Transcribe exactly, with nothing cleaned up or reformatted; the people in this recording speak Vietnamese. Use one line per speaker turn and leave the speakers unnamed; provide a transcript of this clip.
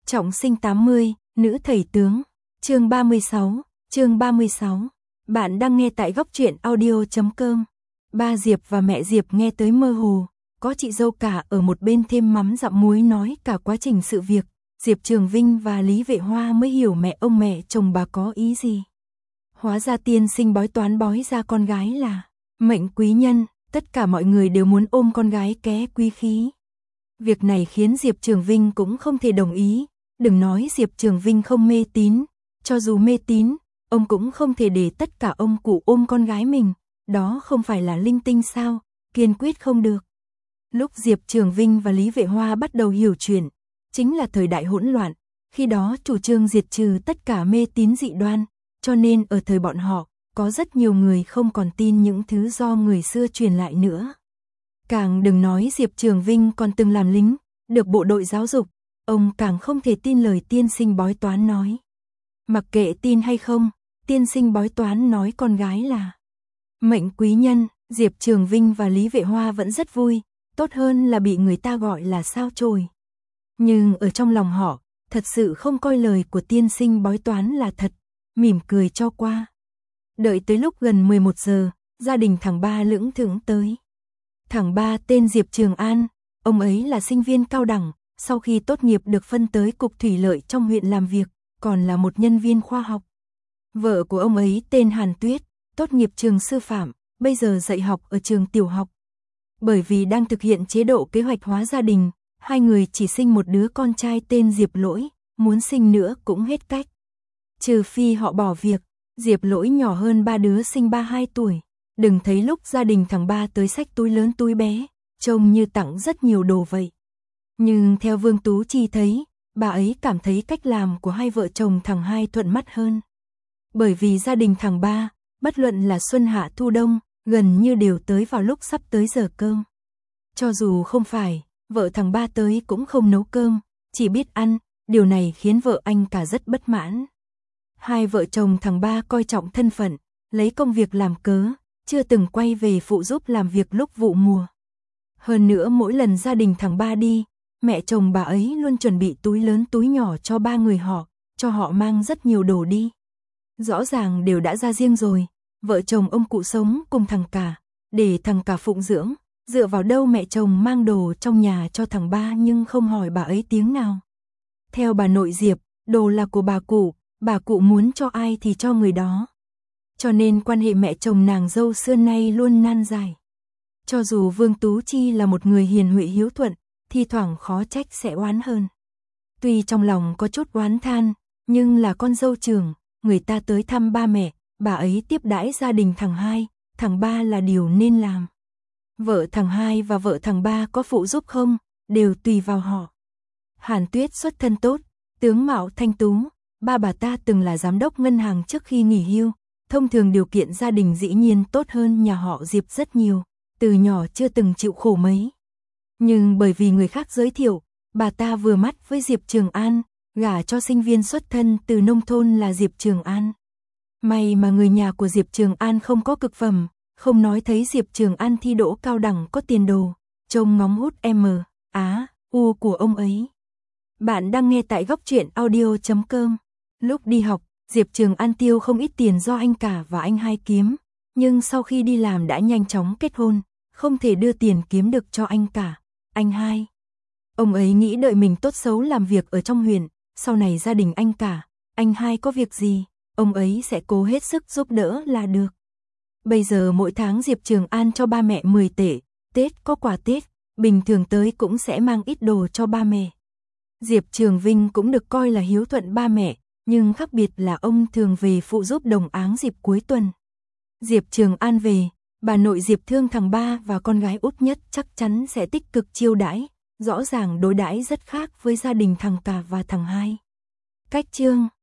Trọng sinh tám mươi, nữ thầy tướng. Chương ba mươi sáu, chương ba mươi sáu. Bạn đang nghe tại góc truyện audio chấm com. Ba Diệp và mẹ Diệp nghe tới mơ hồ, có chị dâu cả ở một bên thêm mắm dặm muối nói cả quá trình sự việc. Diệp Trường Vinh và Lý Vệ Hoa mới hiểu mẹ ông mẹ chồng bà có ý gì. Hóa ra tiên sinh bói toán bói ra con gái là mệnh quý nhân, tất cả mọi người đều muốn ôm con gái ké quý khí. Việc này khiến Diệp Trường Vinh cũng không thể đồng ý, đừng nói Diệp Trường Vinh không mê tín, cho dù mê tín, ông cũng không thể để tất cả ông cụ ôm con gái mình, đó không phải là linh tinh sao, kiên quyết không được. Lúc Diệp Trường Vinh và Lý Vệ Hoa bắt đầu hiểu chuyện, chính là thời đại hỗn loạn, khi đó chủ trương diệt trừ tất cả mê tín dị đoan, cho nên ở thời bọn họ, có rất nhiều người không còn tin những thứ do người xưa truyền lại nữa. Càng đừng nói Diệp Trường Vinh còn từng làm lính, được bộ đội giáo dục, ông càng không thể tin lời tiên sinh bói toán nói. Mặc kệ tin hay không, tiên sinh bói toán nói con gái là mệnh quý nhân, Diệp Trường Vinh và Lý Vệ Hoa vẫn rất vui, tốt hơn là bị người ta gọi là sao chổi. Nhưng ở trong lòng họ, thật sự không coi lời của tiên sinh bói toán là thật, mỉm cười cho qua. Đợi tới lúc gần mười một giờ, gia đình thằng Ba lững thững tới. Thằng Ba tên Diệp Trường An, ông ấy là sinh viên cao đẳng, sau khi tốt nghiệp được phân tới Cục Thủy lợi trong huyện làm việc, còn là một nhân viên khoa học. Vợ của ông ấy tên Hàn Tuyết, tốt nghiệp trường sư phạm, bây giờ dạy học ở trường tiểu học. Bởi vì đang thực hiện chế độ kế hoạch hóa gia đình, hai người chỉ sinh một đứa con trai tên Diệp Lỗi, muốn sinh nữa cũng hết cách. Trừ phi họ bỏ việc, Diệp Lỗi nhỏ hơn ba đứa sinh ba hai tuổi. Đừng thấy lúc gia đình thằng Ba tới xách túi lớn túi bé, trông như tặng rất nhiều đồ vậy. Nhưng theo Vương Tú Chi thấy, bà ấy cảm thấy cách làm của hai vợ chồng thằng Hai thuận mắt hơn. Bởi vì gia đình thằng Ba, bất luận là xuân hạ thu đông, gần như đều tới vào lúc sắp tới giờ cơm. Cho dù không phải, vợ thằng Ba tới cũng không nấu cơm, chỉ biết ăn, điều này khiến vợ anh cả rất bất mãn. Hai vợ chồng thằng Ba coi trọng thân phận, lấy công việc làm cớ, chưa từng quay về phụ giúp làm việc lúc vụ mùa. Hơn nữa mỗi lần gia đình thằng Ba đi, mẹ chồng bà ấy luôn chuẩn bị túi lớn túi nhỏ cho ba người họ, cho họ mang rất nhiều đồ đi. Rõ ràng đều đã ra riêng rồi, vợ chồng ông cụ sống cùng thằng cả, để thằng cả phụng dưỡng, dựa vào đâu mẹ chồng mang đồ trong nhà cho thằng Ba nhưng không hỏi bà ấy tiếng nào. Theo bà nội Diệp, đồ là của bà cụ, bà cụ muốn cho ai thì cho người đó. Cho nên quan hệ mẹ chồng nàng dâu xưa nay luôn nan giải. Cho dù Vương Tú Chi là một người hiền huệ hiếu thuận, thi thoảng khó trách sẽ oán hơn. Tuy trong lòng có chút oán than, nhưng là con dâu trưởng, người ta tới thăm ba mẹ, bà ấy tiếp đãi gia đình thằng Hai, thằng Ba là điều nên làm. Vợ thằng Hai và vợ thằng Ba có phụ giúp không, đều tùy vào họ. Hàn Tuyết xuất thân tốt, tướng mạo thanh tú, ba bà ta từng là giám đốc ngân hàng trước khi nghỉ hưu. Thông thường điều kiện gia đình dĩ nhiên tốt hơn nhà họ Diệp rất nhiều, từ nhỏ chưa từng chịu khổ mấy. Nhưng bởi vì người khác giới thiệu, bà ta vừa mắt với Diệp Trường An, gả cho sinh viên xuất thân từ nông thôn là Diệp Trường An. May mà người nhà của Diệp Trường An không có cực phẩm, không nói thấy Diệp Trường An thi đỗ cao đẳng có tiền đồ, trông ngóng hút M, Á, U của ông ấy. Bạn đang nghe tại góc truyện audio chấm com. Lúc đi học, Diệp Trường An tiêu không ít tiền do anh cả và anh Hai kiếm, nhưng sau khi đi làm đã nhanh chóng kết hôn, không thể đưa tiền kiếm được cho anh cả, anh Hai. Ông ấy nghĩ đợi mình tốt xấu làm việc ở trong huyện, sau này gia đình anh cả, anh Hai có việc gì, ông ấy sẽ cố hết sức giúp đỡ là được. Bây giờ mỗi tháng Diệp Trường An cho ba mẹ mười tệ, Tết có quà Tết, bình thường tới cũng sẽ mang ít đồ cho ba mẹ. Diệp Trường Vinh cũng được coi là hiếu thuận ba mẹ, nhưng khác biệt là ông thường về phụ giúp đồng áng dịp cuối tuần. Diệp Trường An về, bà nội Diệp thương thằng Ba và con gái út nhất chắc chắn sẽ tích cực chiêu đãi, rõ ràng đối đãi rất khác với gia đình thằng Cả và thằng Hai. Cách chương